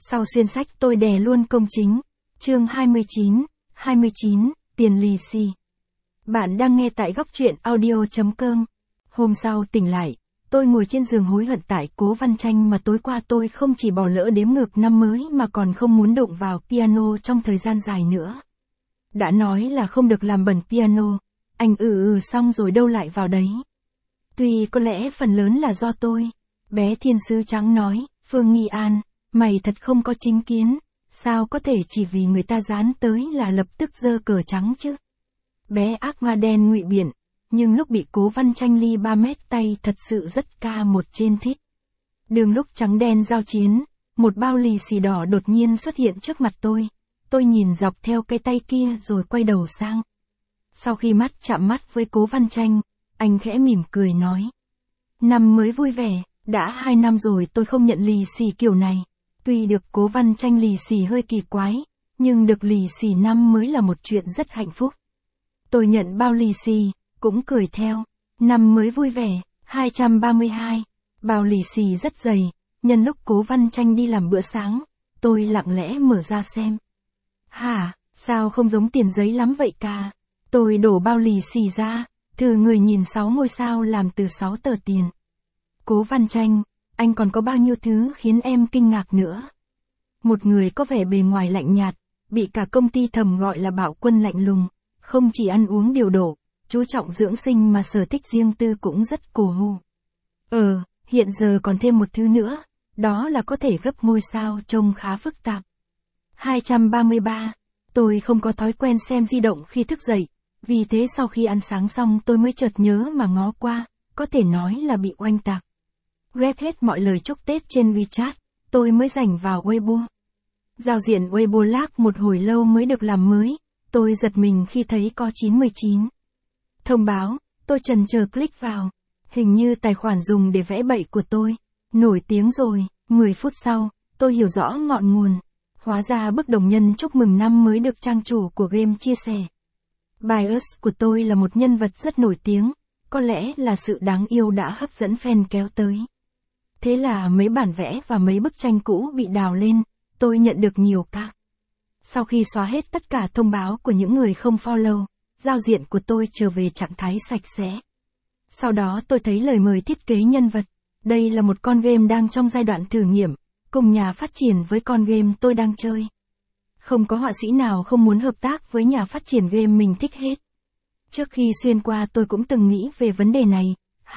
Sau xuyên sách tôi đè luôn công chính. Chương 29, tiền lì xì. Bạn đang nghe tại góc truyện audio.com. Hôm sau tỉnh lại, tôi ngồi trên giường hối hận tại Cố Văn Tranh mà tối qua tôi không chỉ bỏ lỡ đếm ngược năm mới mà còn không muốn đụng vào piano trong thời gian dài nữa. Đã nói là không được làm bẩn piano, anh xong rồi đâu lại vào đấy. Tuy có lẽ phần lớn là do tôi. Bé thiên sứ trắng nói, Phương Nghi An, mày thật không có chính kiến, sao có thể chỉ vì người ta dán tới là lập tức giơ cờ trắng chứ? Bé ác ma đen ngụy biện, nhưng lúc bị Cố Văn Tranh ly 3 mét tay thật sự rất ca một trên thích. Đường lúc trắng đen giao chiến, một bao lì xì đỏ đột nhiên xuất hiện trước mặt tôi nhìn dọc theo cái tay kia rồi quay đầu sang. Sau khi mắt chạm mắt với Cố Văn Tranh, anh khẽ mỉm cười nói. Năm mới vui vẻ, đã 2 năm rồi tôi không nhận lì xì kiểu này. Tuy được Cố Văn Tranh lì xì hơi kỳ quái, nhưng được lì xì năm mới là một chuyện rất hạnh phúc. Tôi nhận bao lì xì, cũng cười theo. Năm mới vui vẻ, 232. Bao lì xì rất dày, nhân lúc Cố Văn Tranh đi làm bữa sáng, tôi lặng lẽ mở ra xem. Hả, sao không giống tiền giấy lắm vậy ca? Tôi đổ bao lì xì ra, thử người nhìn 6 ngôi sao làm từ 6 tờ tiền. Cố Văn Tranh, anh còn có bao nhiêu thứ khiến em kinh ngạc nữa. Một người có vẻ bề ngoài lạnh nhạt, bị cả công ty thầm gọi là bạo quân lạnh lùng, không chỉ ăn uống điều độ, chú trọng dưỡng sinh mà sở thích riêng tư cũng rất cổ hủ. Hiện giờ còn thêm một thứ nữa, đó là có thể gấp ngôi sao trông khá phức tạp. 233. Tôi không có thói quen xem di động khi thức dậy, vì thế sau khi ăn sáng xong tôi mới chợt nhớ mà ngó qua, có thể nói là bị oanh tạc. Rep hết mọi lời chúc Tết trên WeChat, tôi mới rảnh vào Weibo. Giao diện Weibo lag một hồi lâu mới được làm mới, tôi giật mình khi thấy có 99. Thông báo, tôi chần chờ click vào, hình như tài khoản dùng để vẽ bậy của tôi, nổi tiếng rồi. 10 phút sau, tôi hiểu rõ ngọn nguồn, hóa ra bức đồng nhân chúc mừng năm mới được trang chủ của game chia sẻ. Bios của tôi là một nhân vật rất nổi tiếng, có lẽ là sự đáng yêu đã hấp dẫn fan kéo tới. Thế là mấy bản vẽ và mấy bức tranh cũ bị đào lên, tôi nhận được nhiều ca. Sau khi xóa hết tất cả thông báo của những người không follow, giao diện của tôi trở về trạng thái sạch sẽ. Sau đó tôi thấy lời mời thiết kế nhân vật. Đây là một con game đang trong giai đoạn thử nghiệm, cùng nhà phát triển với con game tôi đang chơi. Không có họa sĩ nào không muốn hợp tác với nhà phát triển game mình thích hết. Trước khi xuyên qua tôi cũng từng nghĩ về vấn đề này.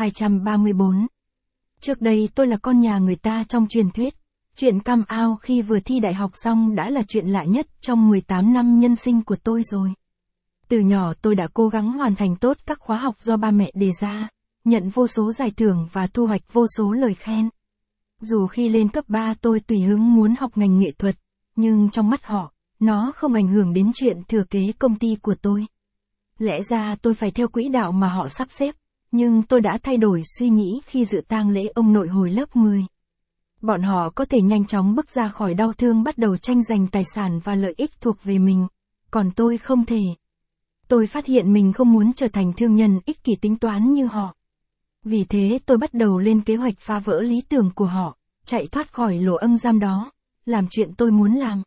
234. Trước đây tôi là con nhà người ta trong truyền thuyết. Chuyện come out khi vừa thi đại học xong đã là chuyện lạ nhất trong 18 năm nhân sinh của tôi rồi. Từ nhỏ tôi đã cố gắng hoàn thành tốt các khóa học do ba mẹ đề ra, nhận vô số giải thưởng và thu hoạch vô số lời khen. Dù khi lên cấp 3 tôi tùy hứng muốn học ngành nghệ thuật, nhưng trong mắt họ, nó không ảnh hưởng đến chuyện thừa kế công ty của tôi. Lẽ ra tôi phải theo quỹ đạo mà họ sắp xếp, nhưng tôi đã thay đổi suy nghĩ khi dự tang lễ ông nội hồi lớp 10. Bọn họ có thể nhanh chóng bước ra khỏi đau thương bắt đầu tranh giành tài sản và lợi ích thuộc về mình, còn tôi không thể. Tôi phát hiện mình không muốn trở thành thương nhân ích kỷ tính toán như họ. Vì thế tôi bắt đầu lên kế hoạch phá vỡ lý tưởng của họ, chạy thoát khỏi lỗ âm giam đó, làm chuyện tôi muốn làm.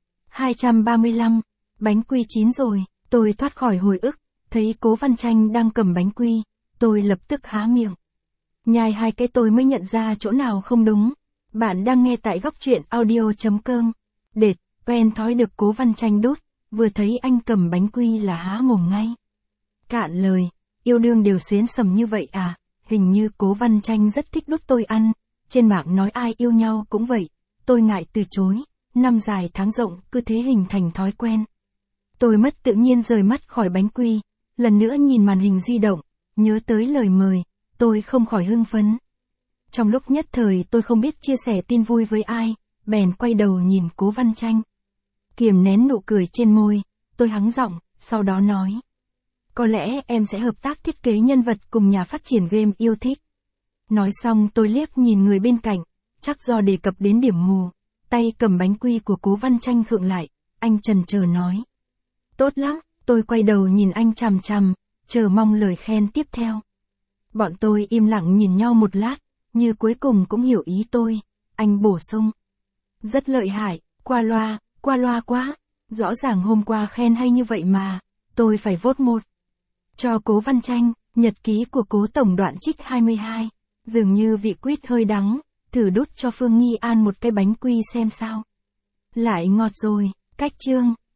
235. Bánh quy chín rồi, tôi thoát khỏi hồi ức, thấy Cố Văn Tranh đang cầm bánh quy, tôi lập tức há miệng. Nhai 2 cái tôi mới nhận ra chỗ nào không đúng. Bạn đang nghe tại góc truyện audio.com. Đệt, quen thói được Cố Văn Tranh đút, vừa thấy anh cầm bánh quy là há mồm ngay. Cạn lời, yêu đương đều xến sầm như vậy à, hình như Cố Văn Tranh rất thích đút tôi ăn, trên mạng nói ai yêu nhau cũng vậy, tôi ngại từ chối, năm dài tháng rộng cứ thế hình thành thói quen. Tôi mất tự nhiên rời mắt khỏi bánh quy, lần nữa nhìn màn hình di động, nhớ tới lời mời, tôi không khỏi hưng phấn. Trong lúc nhất thời tôi không biết chia sẻ tin vui với ai, bèn quay đầu nhìn Cố Văn Tranh. Kiềm nén nụ cười trên môi, tôi hắng giọng, sau đó nói. Có lẽ em sẽ hợp tác thiết kế nhân vật cùng nhà phát triển game yêu thích. Nói xong tôi liếc nhìn người bên cạnh, chắc do đề cập đến điểm mù, tay cầm bánh quy của Cố Văn Tranh khựng lại, anh chần chờ nói. Tốt lắm, tôi quay đầu nhìn anh chằm chằm, chờ mong lời khen tiếp theo. Bọn tôi im lặng nhìn nhau một lát, như cuối cùng cũng hiểu ý tôi, anh bổ sung. Rất lợi hại, qua loa quá. Rõ ràng hôm qua khen hay như vậy mà, tôi phải vote 1. Cho Cố Văn Tranh, nhật ký của Cố Tổng đoạn trích 22. Dường như vị quýt hơi đắng, thử đút cho Phương Nghi An một cái bánh quy xem sao. Lại ngọt rồi, cách chương.